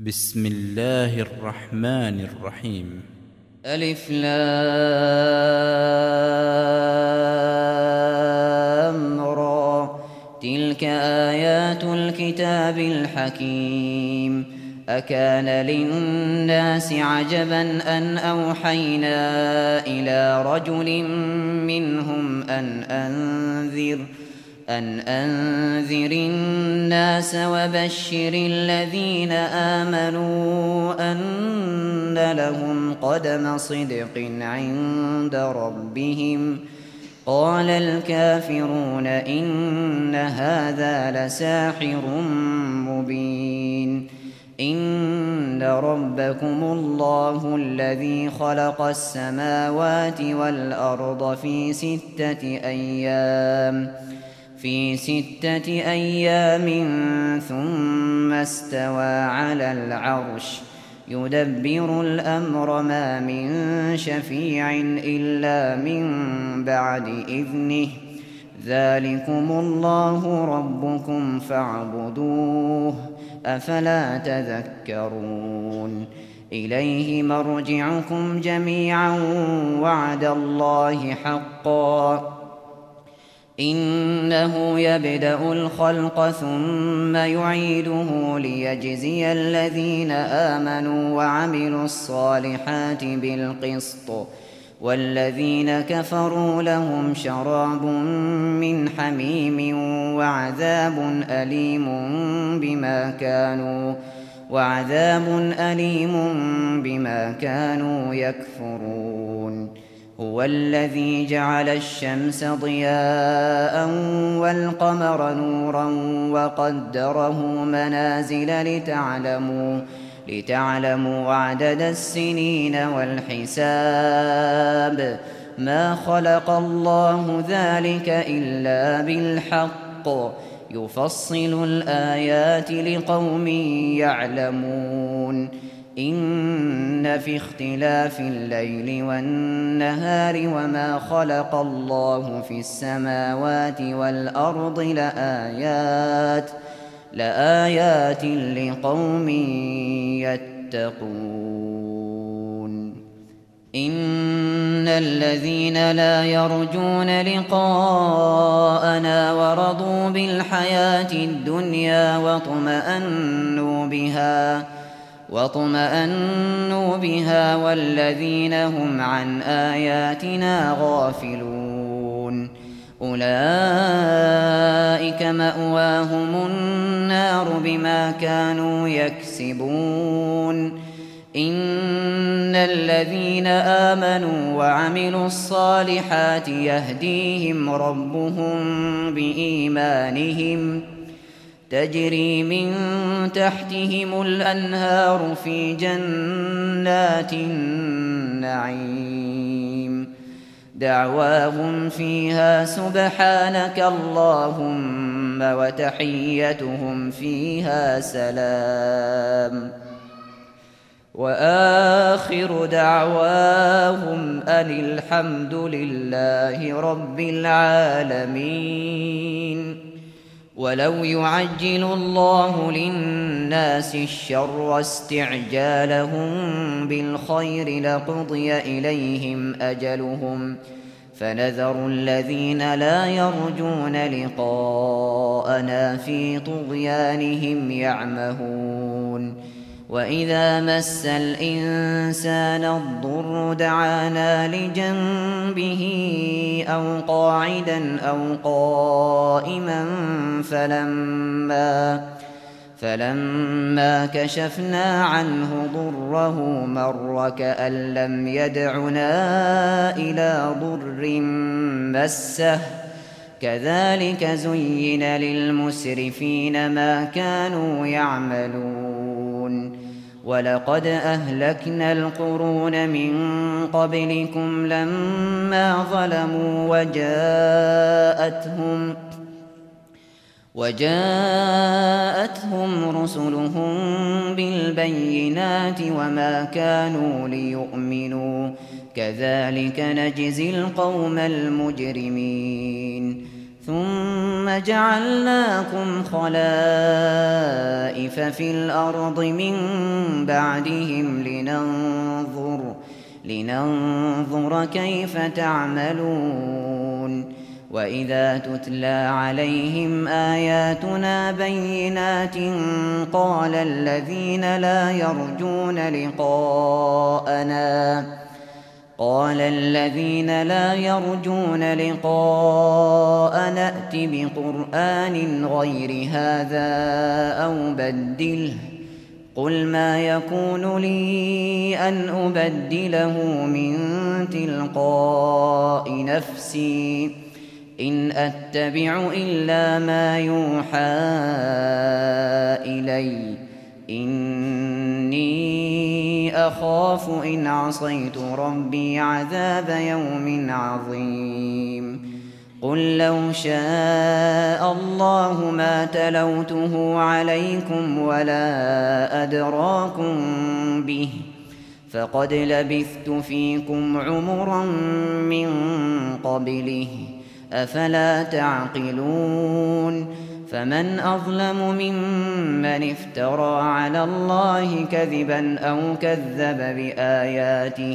بسم الله الرحمن الرحيم. ألف لام را تلك آيات الكتاب الحكيم. أكان للناس عجبا أن أوحينا إلى رجل منهم أن أنذر الناس وبشر الذين آمنوا أن لهم قدم صدق عند ربهم. قال الكافرون إن هذا لساحر مبين. إن ربكم الله الذي خلق السماوات والأرض في 6 أيام ثم استوى على العرش يدبر الأمر ما من شفيع إلا من بعد إذنه. ذلكم الله ربكم فاعبدوه أفلا تذكرون. إليه مرجعكم جميعا وعد الله حقا إنه يبدأ الخلق ثم يعيده ليجزي الذين آمنوا وعملوا الصالحات بالقسط والذين كفروا لهم شراب من حميم وعذاب أليم بما كانوا يكفرون. هو الذي جعل الشمس ضياء والقمر نورا وقدره منازل لتعلموا عدد السنين والحساب. ما خلق الله ذلك إلا بالحق يفصل الآيات لقوم يعلمون. إن في اختلاف الليل والنهار وما خلق الله في السماوات والأرض لآيات لقوم يتقون. إن الذين لا يرجون لقاءنا ورضوا بالحياة الدنيا واطمأنوا بها والذين هم عن آياتنا غافلون أولئك مأواهم النار بما كانوا يكسبون. إن الذين آمنوا وعملوا الصالحات يهديهم ربهم بإيمانهم تجري من تحتهم الأنهار في جنات النعيم. دعواهم فيها سبحانك اللهم وتحيتهم فيها سلام. وآخر دعواهم أن الحمد لله رب العالمين. ولو يعجل الله للناس الشر استعجالهم بالخير لقضي إليهم أجلهم فنذر الذين لا يرجون لقاءنا في طغيانهم يعمهون. وإذا مس الإنسان الضر دعانا لجنبه أو قاعدا أو قائما فلما كشفنا عنه ضره مر كأن لم يدعنا إلى ضر مسه. كذلك زين للمسرفين ما كانوا يعملون. ولقد أهلكنا القرون من قبلكم لما ظلموا وجاءتهم رسلهم بالبينات وما كانوا ليؤمنوا. كذلك نجزي القوم المجرمين. ثم جعلناكم خلائف في الأرض من بعدهم لننظر كيف تعملون. وإذا تتلى عليهم آياتنا بينات قال الذين لا يرجون لقاءنا ائت بقرآن غير هذا أو بدله قل ما يكون لي أن أبدله من تلقاء نفسي إن أتبع إلا ما يوحى إلي إني أخاف إن عصيت ربي عذاب يوم عظيم. قل لو شاء الله ما تلوته عليكم ولا أدراكم به فقد لبثت فيكم عمرا من قبله أفلا تعقلون. فمن أظلم ممن افترى على الله كذبا أو كذب بآياته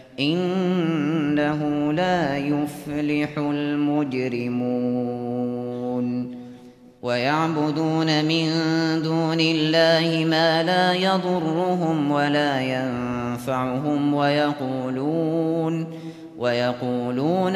إنه لا يفلح المجرمون. ويعبدون من دون الله ما لا يضرهم ولا ينفعهم ويقولون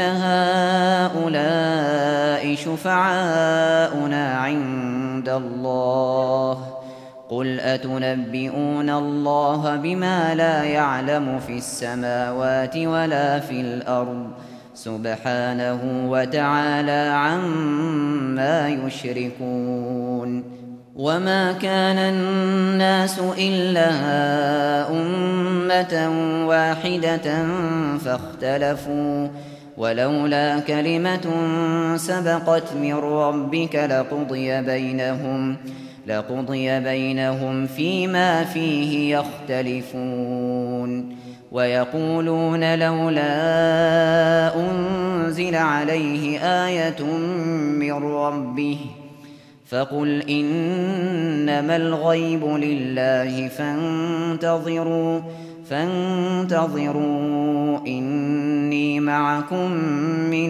هؤلاء شفعاؤنا عند الله قل أتنبئون الله بما لا يعلم في السماوات ولا في الأرض سبحانه وتعالى عما يشركون. وما كان الناس إلا أمة واحدة فاختلفوا ولولا كلمة سبقت من ربك لقضي بينهم فيما فيه يختلفون. ويقولون لولا أنزل عليه آية من ربه فقل إنما الغيب لله فانتظروا إني معكم من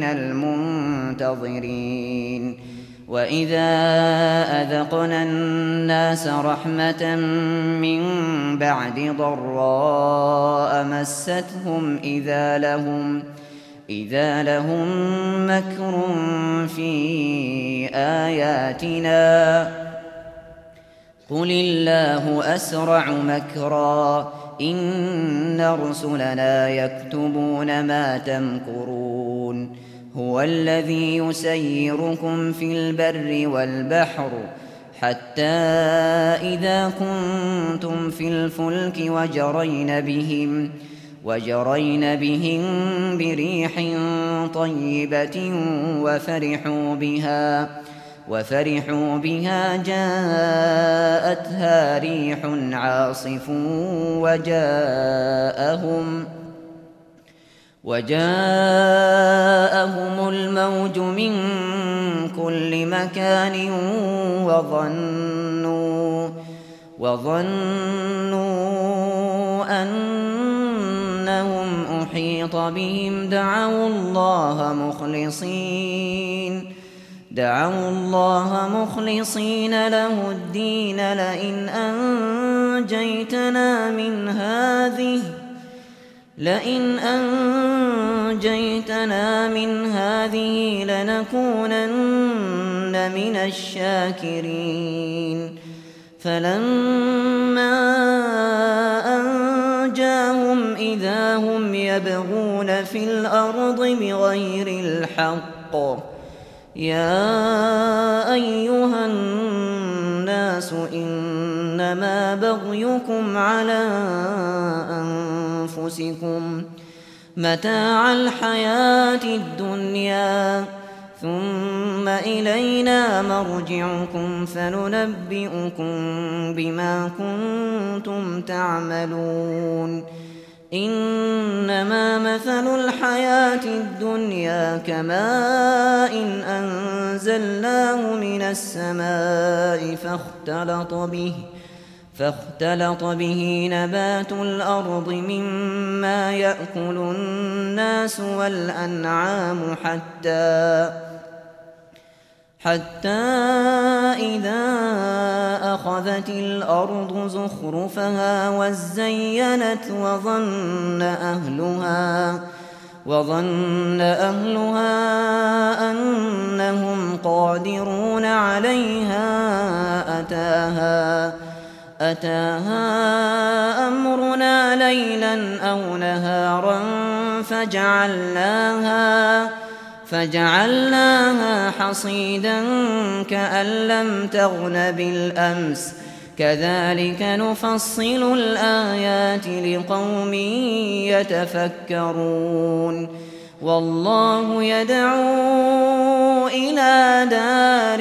المنتظرين. وإذا أذقنا الناس رحمة من بعد ضراء مستهم إذا لهم مكر في آياتنا قل الله أسرع مكرا إن رسلنا يكتبون ما تمكرون. هو الذي يسيركم في البر والبحر حتى إذا كنتم في الفلك وجرين بهم بريح طيبة وفرحوا بها جاءتها ريح عاصف وجاءهم الموج من كل مكان وظنوا أنهم أحيط بهم دعوا الله مخلصين له الدين لئن أنجيتنا من هذه لنكونن من الشاكرين. فلما أنجاهم إذا هم يبغون في الأرض بغير الحق يا أيها الناس إنما بغيكم على أنفسكم متاع الحياة الدنيا ثم إلينا مرجعكم فننبئكم بما كنتم تعملون. إنما مثل الحياة الدنيا كماء أنزلناه من السماء فاختلط به نبات الأرض مما يأكل الناس والأنعام حتى إذا أخذت الأرض زخرفها وزينت وظن أهلها أنهم قادرون عليها أتاها أمرنا ليلا أو نهارا فجعلناها حصيدا كأن لم تغن بالأمس كذلك نفصل الآيات لقوم يتفكرون والله يدعو إلى دار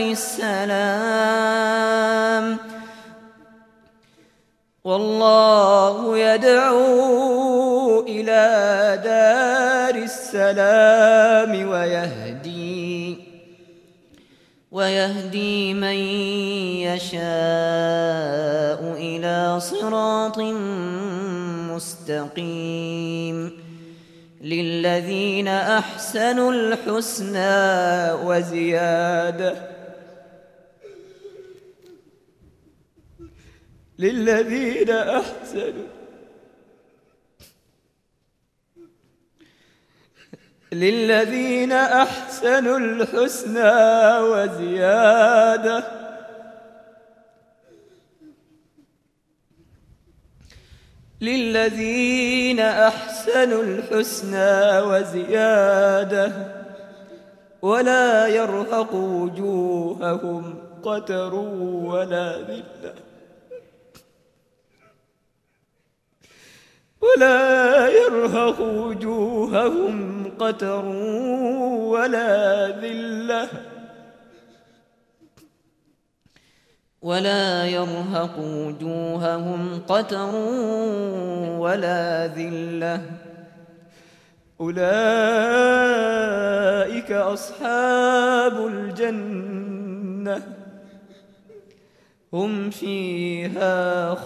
السلام ويهدي من يشاء إلى صراط مستقيم للذين أحسنوا الحسنى وزيادة للذين أحسنوا الحسنى وزيادة ولا يرهق وجوههم قتر ولا ذلة أولئك أصحاب الجنة هم فيها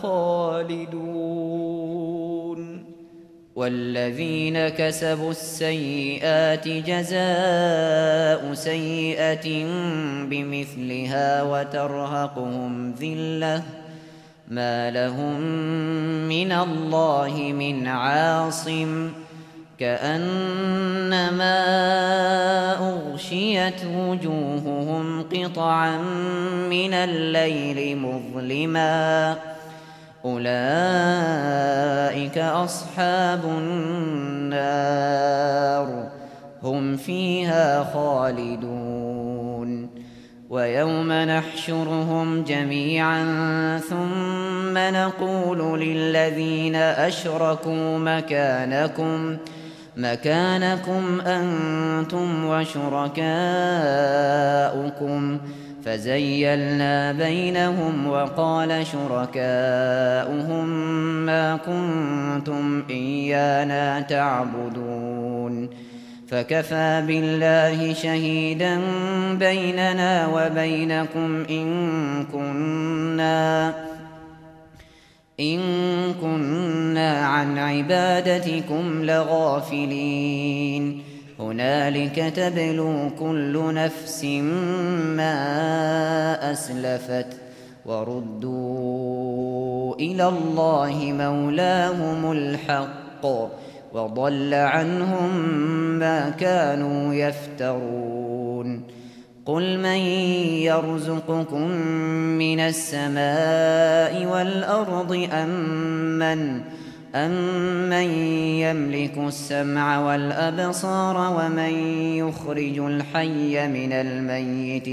خالدون والذين كسبوا السيئات جزاء سيئة بمثلها وترهقهم ذلة ما لهم من الله من عاصم كأنما أغشيت وجوههم قطعا من الليل مظلما أولئك أصحاب النار هم فيها خالدون ويوم نحشرهم جميعا ثم نقول للذين أشركوا مكانكم أنتم وشركاؤكم فزيلنا بينهم وقال شركاؤهم ما كنتم إيانا تعبدون فكفى بالله شهيدا بيننا وبينكم إن كنا عن عبادتكم لغافلين هنالك تبلو كل نفس ما أسلفت وردوا إلى الله مولاهم الحق وضل عنهم ما كانوا يفترون قل من يرزقكم من السماء والأرض أمن يملك السمع والأبصار ومن يخرج الحي من الميت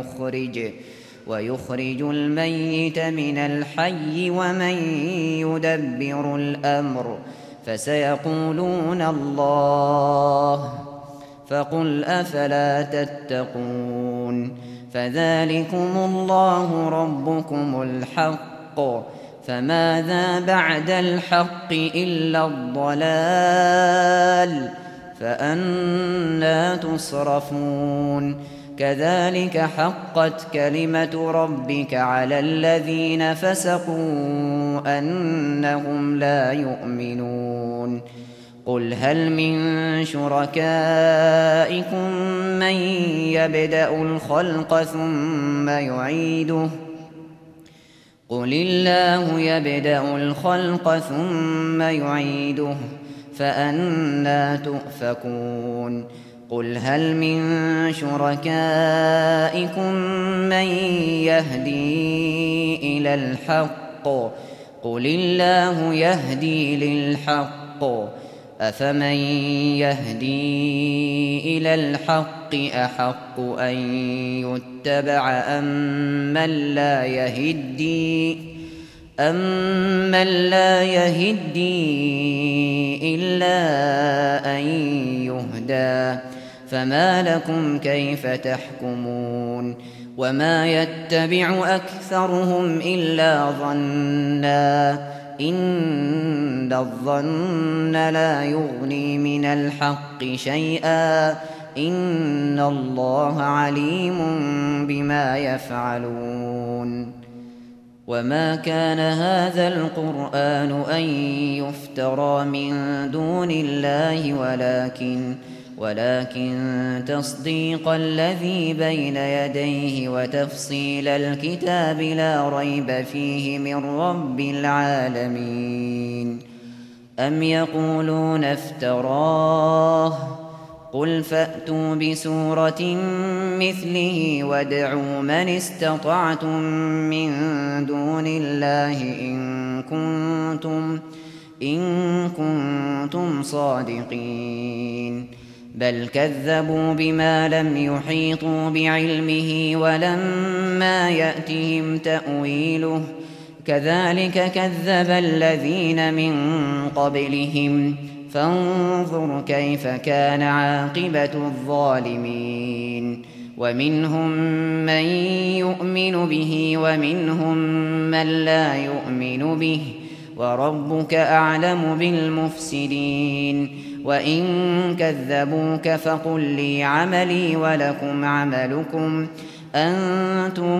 ويخرج الميت من الحي ومن يدبر الأمر فسيقولون الله فقل أفلا تتقون فذلكم الله ربكم الحق فماذا بعد الحق إلا الضلال فأنى تصرفون كذلك حقت كلمة ربك على الذين فسقوا أنهم لا يؤمنون قل هل من شركائكم من يبدأ الخلق ثم يعيده قل الله يبدأ الخلق ثم يعيده فأنى تؤفكون قل هل من شركائكم من يهدي إلى الحق قل الله يهدي للحق أفمن يهدي إلى الحق أحق أن يتبع أمن لا يهدي إلا أن يهدى فما لكم كيف تحكمون وما يتبع أكثرهم إلا ظنا إن الظن لا يغني من الحق شيئا إن الله عليم بما يفعلون وما كان هذا القرآن أن يفترى من دون الله ولكن تصديق الذي بين يديه وتفصيل الكتاب لا ريب فيه من رب العالمين أم يقولون افتراه قل فأتوا بسورة مثله وادعوا من استطعتم من دون الله إن كنتم صادقين بل كذبوا بما لم يحيطوا بعلمه ولما يأتهم تأويله كذلك كذب الذين من قبلهم فانظر كيف كان عاقبة الظالمين ومنهم من يؤمن به ومنهم من لا يؤمن به وربك أعلم بالمفسدين وإن كذبوك فقل لي عملي ولكم عملكم أنتم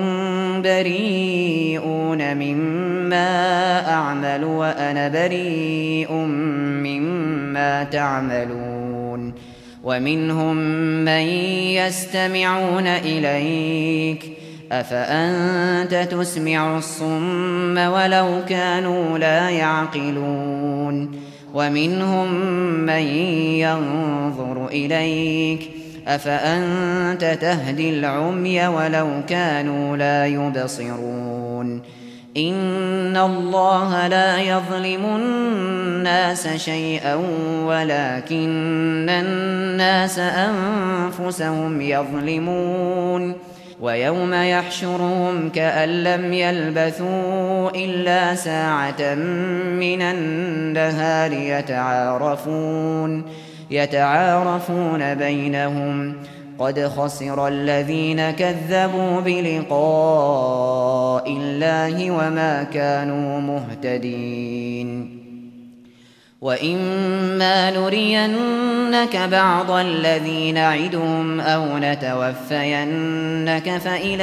بريئون مما أعمل وأنا بريء مما تعملون ومنهم من يستمعون إليك أفأنت تسمع الصم ولو كانوا لا يعقلون ومنهم من ينظر إليك أفأنت تهدي العمي ولو كانوا لا يبصرون إن الله لا يظلم الناس شيئا ولكن الناس أنفسهم يظلمون ويوم يحشرهم كأن لم يلبثوا إلا ساعة من النهار يتعارفون بينهم قد خسر الذين كذبوا بلقاء الله وما كانوا مهتدين وإما نرينك بعض الذي نعدهم أو نتوفينك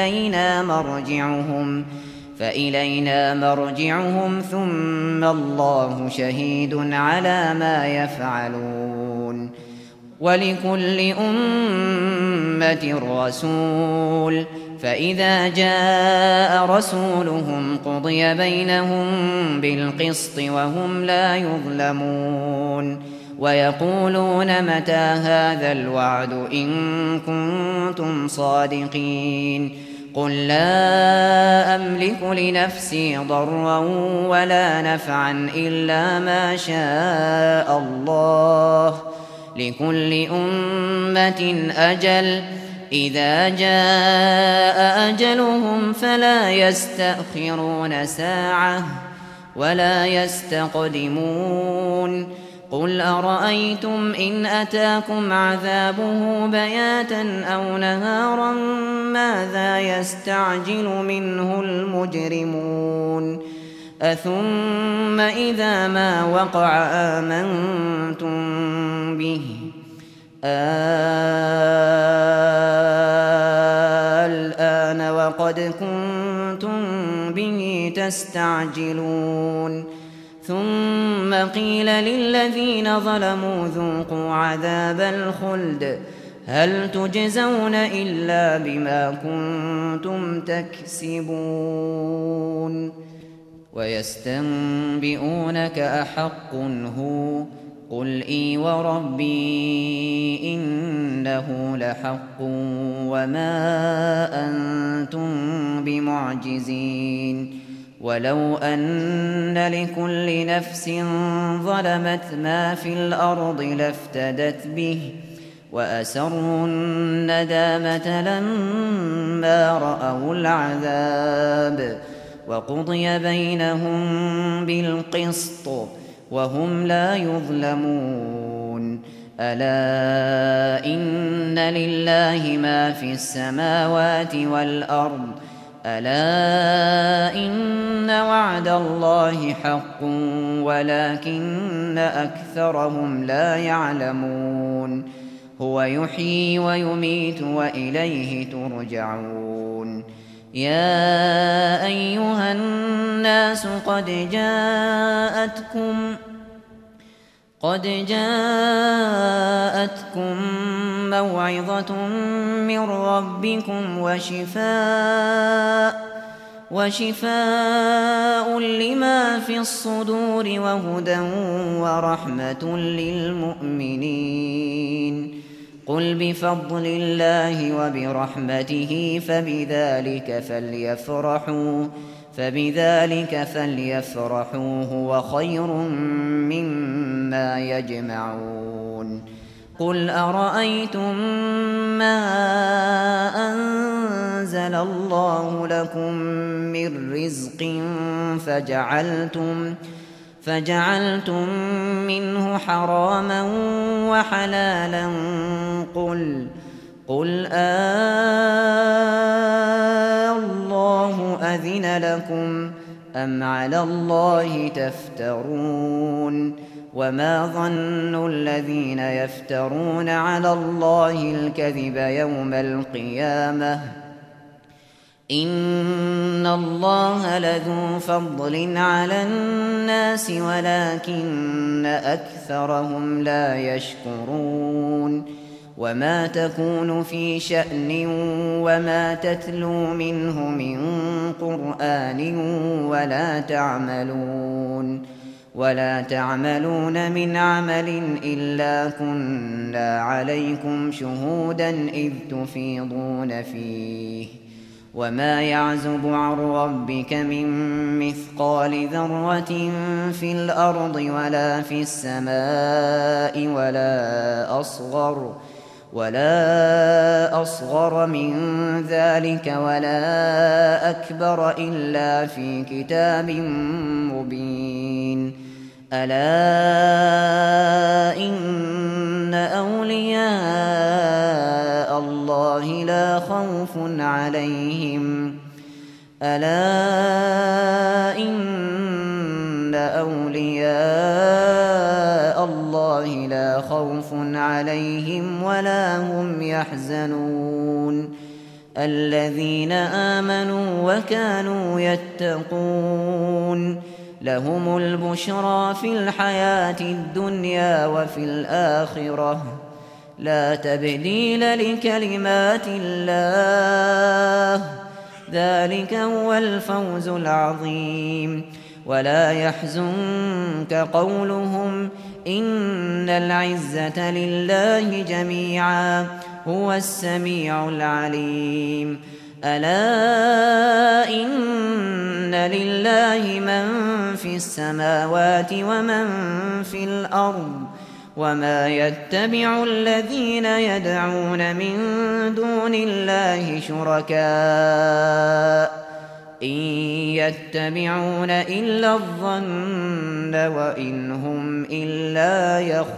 فإلينا مرجعهم ثم الله شهيد على ما يفعلون ولكل أمة رسول فإذا جاء رسولهم قضي بينهم بالقسط وهم لا يظلمون ويقولون متى هذا الوعد إن كنتم صادقين قل لا أملك لنفسي ضرا ولا نفعا إلا ما شاء الله لكل أمة أجل إذا جاء أجلهم فلا يستأخرون ساعة ولا يستقدمون قل أرأيتم إن أتاكم عذابه بياتا أو نهارا ماذا يستعجل منه المجرمون أثم إذا ما وقع آمنتم به قد كنتم به تستعجلون ثم قيل للذين ظلموا ذوقوا عذاب الخلد هل تجزون إلا بما كنتم تكسبون ويستنبئونك أحق هو قل إي وربي إنه لحق وما أنتم بمعجزين ولو أن لكل نفس ظلمت ما في الأرض لافتدت به وأسروا الندامة لما رأوا العذاب وقضي بينهم بالقسط وهم لا يظلمون ألا إن لله ما في السماوات والأرض ألا إن وعد الله حق ولكن أكثرهم لا يعلمون هو يحيي ويميت وإليه ترجعون يا أيها الناس قد جاءتكم موعظة من ربكم وشفاء لما في الصدور وهدى ورحمة للمؤمنين قل بفضل الله وبرحمته فبذلك فليفرحوا هو خير مما يجمعون قل أرأيتم ما أنزل الله لكم من رزق فجعلتم منه حراما وحلالا قل الله أذن لكم أم على الله تفترون وما ظن الذين يفترون على الله الكذب يوم القيامة إن الله لذو فضل على الناس ولكن أكثرهم لا يشكرون وما تكون في شأن وما تتلو منه من قرآن ولا تعملون من عمل إلا كنا عليكم شهودا إذ تفيضون فيه وما يعزب عن ربك من مثقال ذرة في الأرض ولا في السماء ولا أصغر من ذلك ولا أكبر إلا في كتاب مبين ألا إن أولياء الله لا خوف عليهم ولا هم يحزنون الذين آمنوا وكانوا يتقون لهم البشرى في الحياة الدنيا وفي الآخرة لا تبديل لكلمات الله ذلك هو الفوز العظيم ولا يحزنك قولهم إن العزة لله جميعا هو السميع العليم ألا إن لله من في السماوات ومن في الأرض وما يتبع الذين يدعون من دون الله شركاء إن يتبعون إلا الظن وإن هم إلا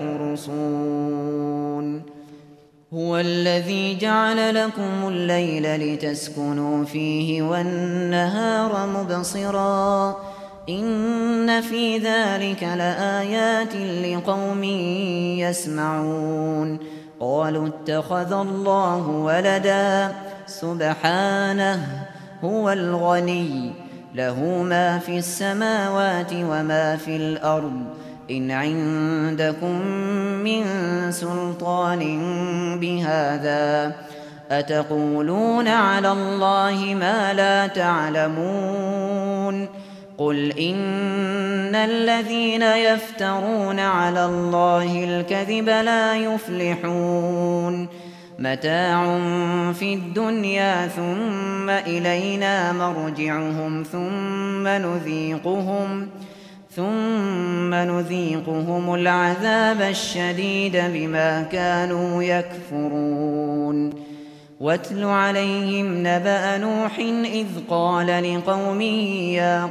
يخرصون هو الذي جعل لكم الليل لتسكنوا فيه والنهار مبصرا إن في ذلك لآيات لقوم يسمعون قالوا اتخذ الله ولدا سبحانه هو الغني له ما في السماوات وما في الأرض إن عندكم من سلطان بهذا أتقولون على الله ما لا تعلمون قل إن الذين يفترون على الله الكذب لا يفلحون متاع في الدنيا ثم إلينا مرجعهم ثم نذيقهم العذاب الشديد بما كانوا يكفرون واتل عليهم نبأ نوح إذ قال لقومه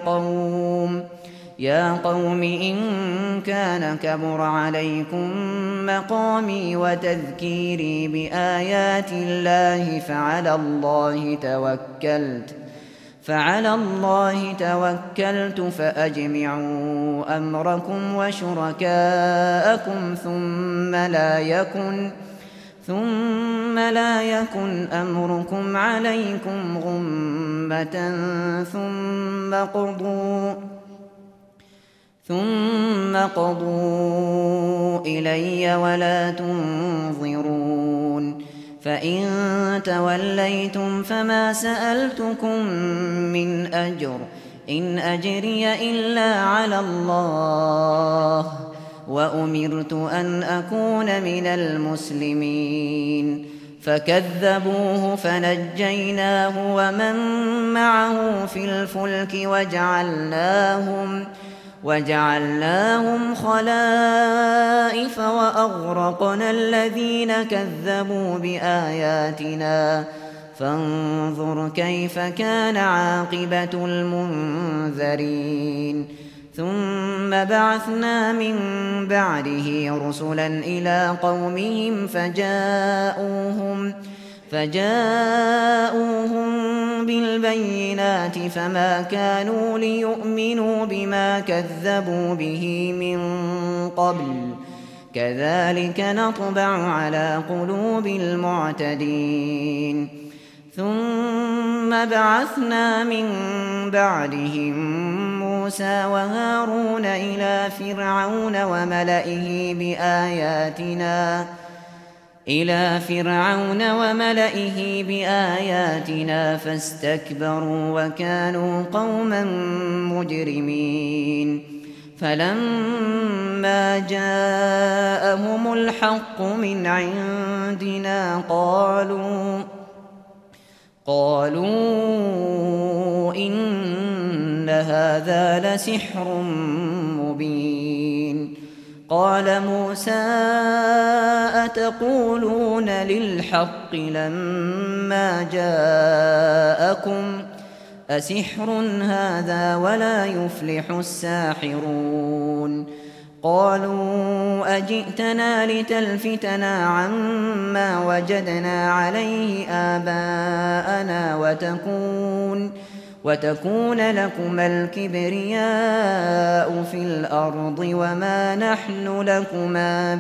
يا قوم إن كان كبر عليكم مقامي وتذكيري بآيات الله فعلى الله توكلت فأجمعوا أمركم وشركاءكم ثم لا يكن أمركم عليكم غمة ثم قضوا إلي ولا تنظرون فإن توليتم فما سألتكم من أجر إن أجري إلا على الله وأمرت أن أكون من المسلمين فكذبوه فنجيناه ومن معه في الفلك وجعلناهم خلائف وأغرقنا الذين كذبوا بآياتنا فانظر كيف كان عاقبة المنذرين ثم بعثنا من بعده رسلا إلى قومهم فجاءوهم بالبينات فما كانوا ليؤمنوا بما كذبوا به من قبل كذلك نطبع على قلوب المعتدين ثم بعثنا من بعدهم موسى وهارون إلى فرعون وملئه بآياتنا فاستكبروا وكانوا قوما مجرمين فلما جاءهم الحق من عندنا قالوا إن هذا لسحر مبين قال موسى أتقولون للحق لما جاءكم أسحر هذا ولا يفلح الساحرون قالوا أجئتنا لتلفتنا عما وجدنا عليه آباءنا وتكون لكما الكبرياء في الأرض وما نحن لكما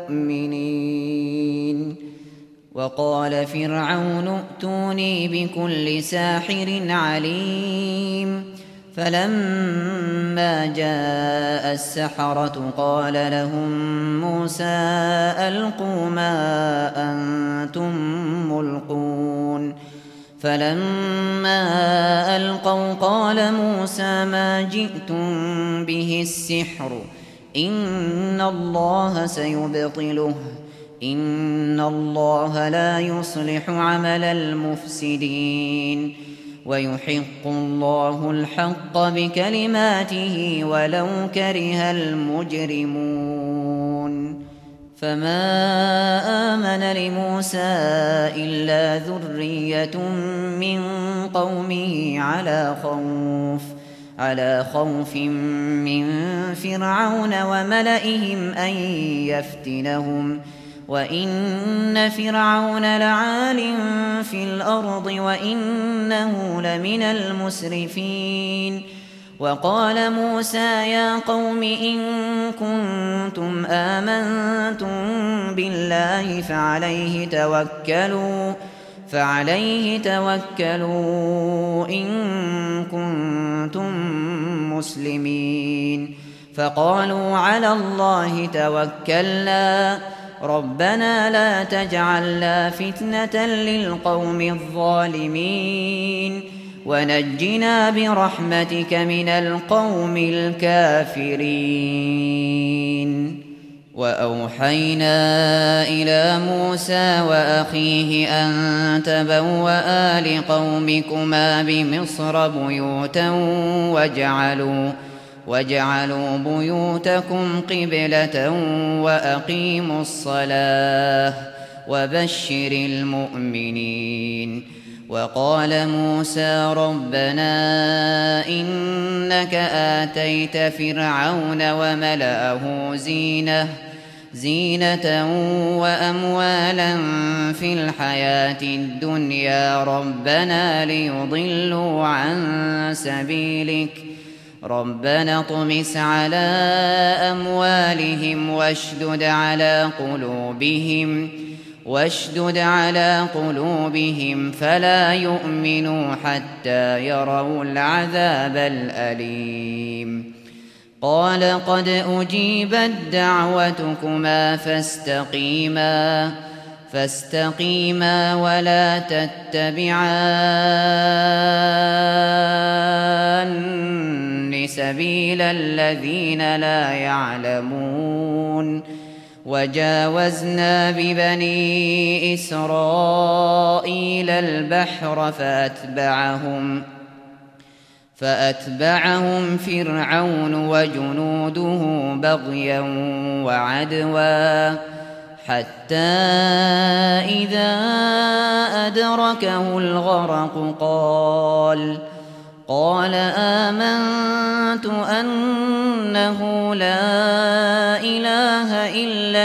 بمؤمنين وقال فرعون ائتوني بكل ساحر عليم فلما جاء السحرة قال لهم موسى ألقوا ما أنتم ملقون فلما ألقوا قال موسى ما جئتم به السحر إن الله سيبطله إن الله لا يصلح عمل المفسدين ويحق الله الحق بكلماته ولو كره المجرمون فما آمن لموسى إلا ذرية من قومه على خوف من فرعون وملئهم أن يفتنهم وإن فرعون لعال في الأرض وإنه لمن المسرفين وقال موسى يا قوم إن كنتم آمنتم بالله فعليه توكلوا إن كنتم مسلمين. فقالوا على الله توكلنا ربنا لا تجعلنا فتنة للقوم الظالمين ونجنا برحمتك من القوم الكافرين. وأوحينا إلى موسى وأخيه أن تبوأ لقومكما بمصر بيوتا واجعلوا بيوتكم قبلة وأقيموا الصلاة وبشر المؤمنين. وقال موسى ربنا إنك آتيت فرعون وملأه زينة وأموالا في الحياة الدنيا ربنا ليضلوا عن سبيلك ربنا اطمس على أموالهم واشدد على قلوبهم فلا يؤمنوا حتى يروا العذاب الأليم. قال قد أجيبت دعوتكما فاستقيما ولا تتبعان سبيل الذين لا يعلمون. وجاوزنا ببني إسرائيل البحر فأتبعهم فرعون وجنوده بغيا وعدوا حتى إذا أدركه الغرق قال آمنت أنه لا إله إلا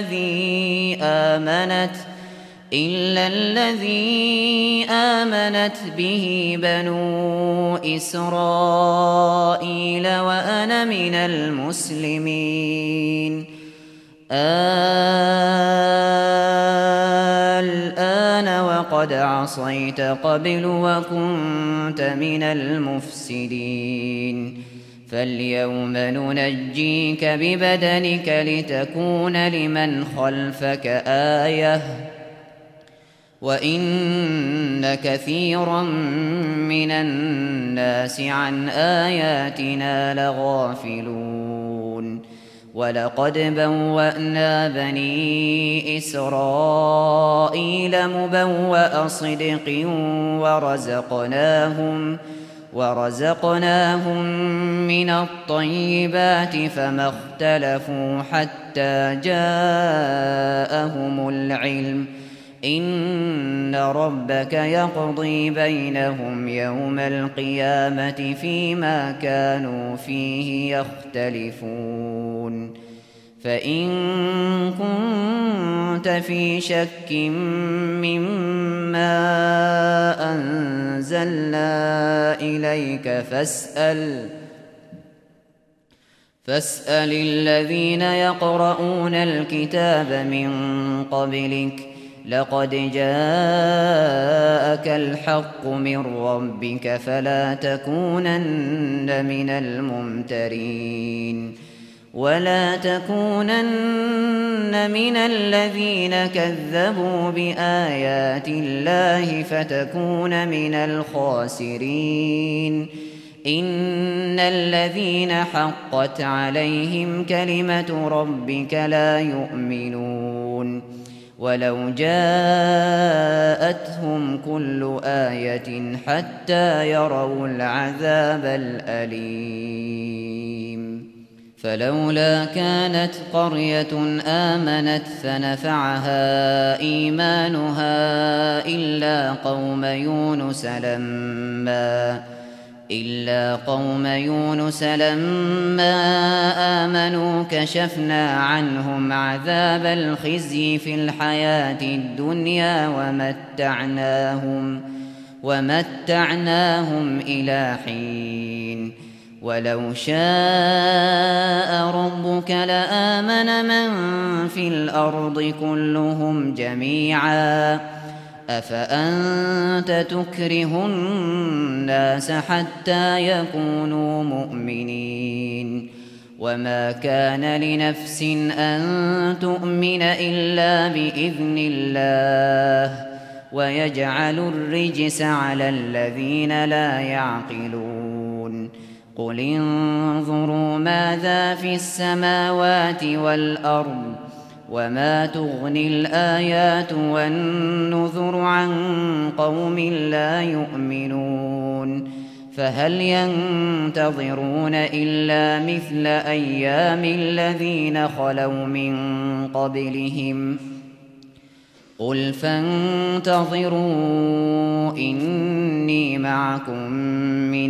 الذي آمنت به بنو إسرائيل وأنا من المسلمين. الآن وقد عصيت قبل وكنت من المفسدين فاليوم ننجيك ببدنك لتكون لمن خلفك آية وإن كثيرا من الناس عن آياتنا لغافلون. ولقد بوأنا بني إسرائيل مبوأ صدق ورزقناهم من الطيبات فما اختلفوا حتى جاءهم العلم إن ربك يقضي بينهم يوم القيامة فيما كانوا فيه يختلفون. فإن كنت في شك مما أنزلنا إليك فاسأل الذين يقرؤون الكتاب من قبلك لقد جاءك الحق من ربك فلا تكونن من الممترين ولا تكونن من الذين كذبوا بآيات الله فتكون من الخاسرين. إن الذين حقت عليهم كلمة ربك لا يؤمنون ولو جاءتهم كل آية حتى يروا العذاب الأليم. فلولا كانت قرية آمنت فنفعها إيمانها إلا قوم يونس لما آمنوا كشفنا عنهم عذاب الخزي في الحياة الدنيا ومتعناهم إلى حين. ولو شاء ربك لآمن من في الأرض كلهم جميعا أفأنت تكره الناس حتى يكونوا مؤمنين وما كان لنفس أن تؤمن إلا بإذن الله ويجعل الرجس على الذين لا يعقلون قل انظروا ماذا في السماوات والأرض وما تغني الآيات والنذر عن قوم لا يؤمنون فهل ينتظرون إلا مثل أيام الذين خلوا من قبلهم قل فانتظروا إني معكم من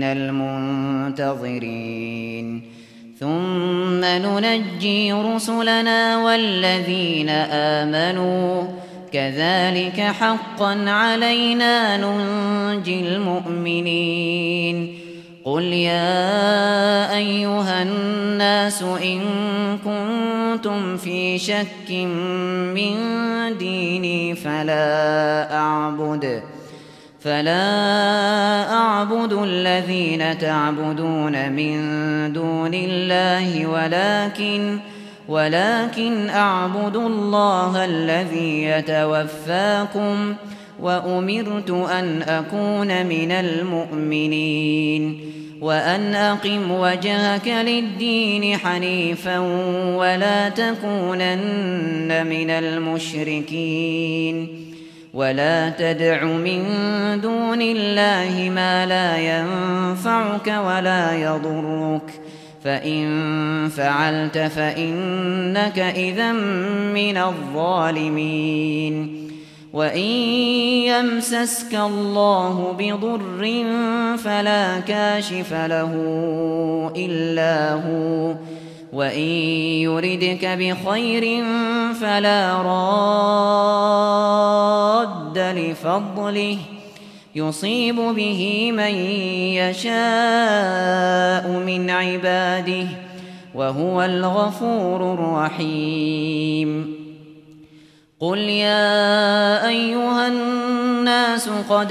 المنتظرين ثم ننجي رسلنا والذين آمنوا كذلك حقا علينا ننجي المؤمنين قل يا أيها الناس إن كنتم في شك من ديني فلا أعبد الذين تعبدون من دون الله ولكن أعبد الله الذي يتوفاكم وأمرت أن أكون من المؤمنين وأن أقم وجهك للدين حنيفا ولا تكونن من المشركين ولا تدع من دون الله ما لا ينفعك ولا يضرك فإن فعلت فإنك إذا من الظالمين وإن يمسسك الله بضر فلا كاشف له إلا هو وإن يردك بخير فلا راد لفضله يصيب به من يشاء من عباده وهو الغفور الرحيم قل يا أيها الناس قد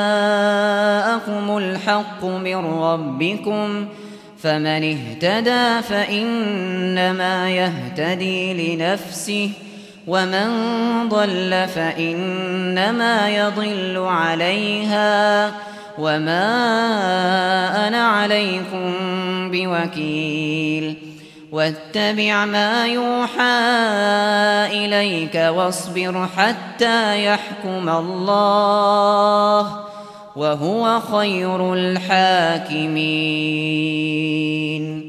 جاءكم الحق من ربكم فمن اهتدى فإنما يهتدي لنفسه ومن ضل فإنما يضل عليها وما أنا عليكم بوكيل واتبع ما يوحى إليك واصبر حتى يحكم الله وهو خير الحاكمين